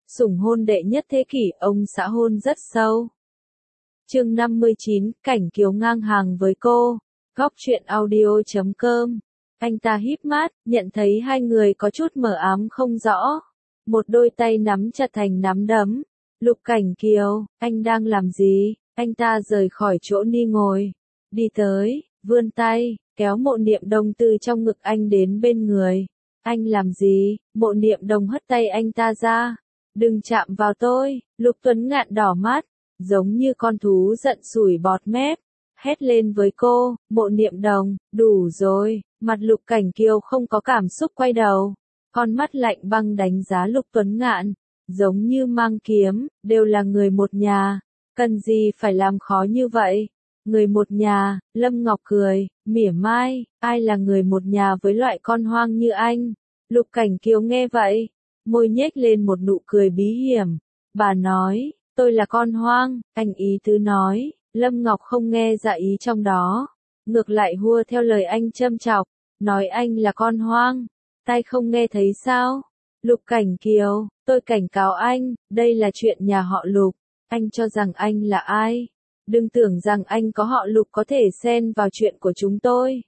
Sủng hôn đệ nhất thế kỷ, ông xã hôn rất sâu. Chương 59, cảnh Kiều ngang hàng với cô. Góc truyện audio.com. Anh ta híp mắt, nhận thấy hai người có chút mờ ám không rõ. Một đôi tay nắm chặt thành nắm đấm. Lục Cảnh Kiều, anh đang làm gì? Anh ta rời khỏi chỗ ni ngồi. Đi tới, vươn tay, kéo Mộ Niệm Đồng từ trong ngực anh đến bên người. Anh làm gì? Mộ Niệm Đồng hất tay anh ta ra. Đừng chạm vào tôi, Lục Tuấn Ngạn đỏ mắt, giống như con thú giận sủi bọt mép, hét lên với cô, Mộ Niệm Đồng, đủ rồi, mặt Lục Cảnh Kiều không có cảm xúc quay đầu, con mắt lạnh băng đánh giá Lục Tuấn Ngạn, giống như mang kiếm, đều là người một nhà, cần gì phải làm khó như vậy, người một nhà, Lâm Ngọc cười, mỉa mai, ai là người một nhà với loại con hoang như anh, Lục Cảnh Kiều nghe vậy. Môi nhếch lên một nụ cười bí hiểm. Bà nói, tôi là con hoang, anh ý tứ nói, Lâm Ngọc không nghe ra ý trong đó. Ngược lại hua theo lời anh châm chọc, nói anh là con hoang. Tai không nghe thấy sao? Lục Cảnh Kiều, tôi cảnh cáo anh, đây là chuyện nhà họ Lục. Anh cho rằng anh là ai? Đừng tưởng rằng anh có họ Lục có thể xen vào chuyện của chúng tôi.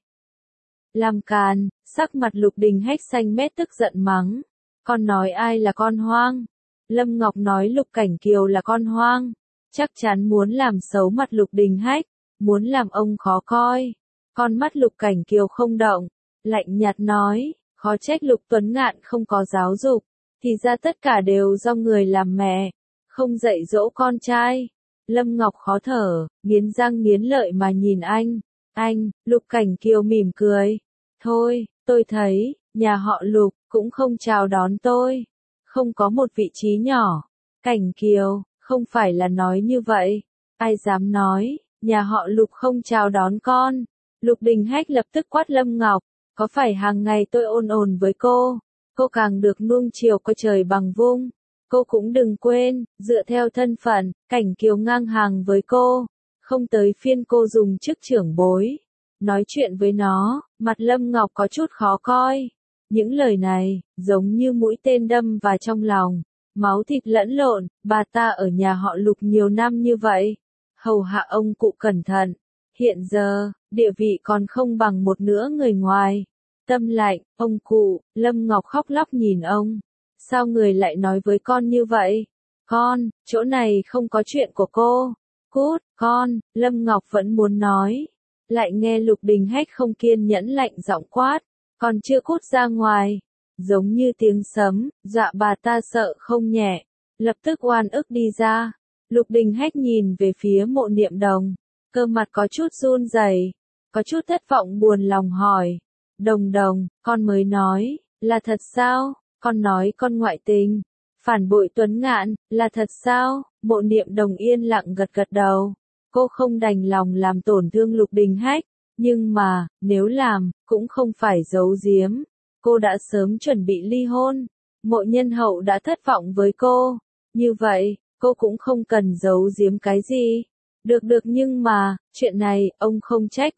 Làm càn, sắc mặt Lục Đình Hách xanh mét tức giận mắng. Con nói ai là con hoang? Lâm Ngọc nói Lục Cảnh Kiều là con hoang. Chắc chắn muốn làm xấu mặt Lục Đình Hách, muốn làm ông khó coi. Con mắt Lục Cảnh Kiều không động, lạnh nhạt nói, khó trách Lục Tuấn Ngạn không có giáo dục, thì ra tất cả đều do người làm mẹ, không dạy dỗ con trai. Lâm Ngọc khó thở, nghiến răng nghiến lợi mà nhìn anh. Anh, Lục Cảnh Kiều mỉm cười. Thôi, tôi thấy, nhà họ Lục cũng không chào đón tôi, không có một vị trí nhỏ. Cảnh Kiều, không phải là nói như vậy, ai dám nói, nhà họ Lục không chào đón con. Lục Đình Hách lập tức quát Lâm Ngọc, có phải hàng ngày tôi ôn ồn với cô càng được nuông chiều coi trời bằng vung. Cô cũng đừng quên, dựa theo thân phận, Cảnh Kiều ngang hàng với cô, không tới phiên cô dùng chức trưởng bối. Nói chuyện với nó, mặt Lâm Ngọc có chút khó coi. Những lời này, giống như mũi tên đâm vào trong lòng, máu thịt lẫn lộn, bà ta ở nhà họ Lục nhiều năm như vậy, hầu hạ ông cụ cẩn thận, hiện giờ, địa vị còn không bằng một nửa người ngoài. Tâm lạnh, ông cụ, Lâm Ngọc khóc lóc nhìn ông, sao người lại nói với con như vậy? Con, chỗ này không có chuyện của cô. Cút, con, Lâm Ngọc vẫn muốn nói, lại nghe Lục Đình Hách không kiên nhẫn lạnh giọng quát. Còn chưa cút ra ngoài, giống như tiếng sấm, dọa bà ta sợ không nhẹ, lập tức oan ức đi ra. Lục Đình Hách nhìn về phía Mộ Niệm Đồng, cơ mặt có chút run rẩy, có chút thất vọng buồn lòng hỏi, Đồng Đồng, con mới nói, là thật sao? Con nói con ngoại tình, phản bội Tuấn Ngạn, là thật sao? Mộ Niệm Đồng yên lặng gật gật đầu, cô không đành lòng làm tổn thương Lục Đình Hách. Nhưng mà, nếu làm, cũng không phải giấu giếm. Cô đã sớm chuẩn bị ly hôn. Mộ Nhân Hậu đã thất vọng với cô. Như vậy, cô cũng không cần giấu giếm cái gì. Được nhưng mà, chuyện này, ông không trách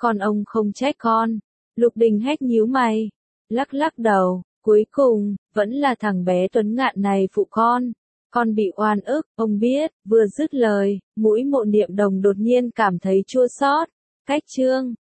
con. Lục Đình Hách nhíu mày. Lắc lắc đầu, cuối cùng, vẫn là thằng bé Tuấn Ngạn này phụ con. Con bị oan ức, ông biết, vừa dứt lời, mũi Mộ Niệm Đồng đột nhiên cảm thấy chua xót. Cách chương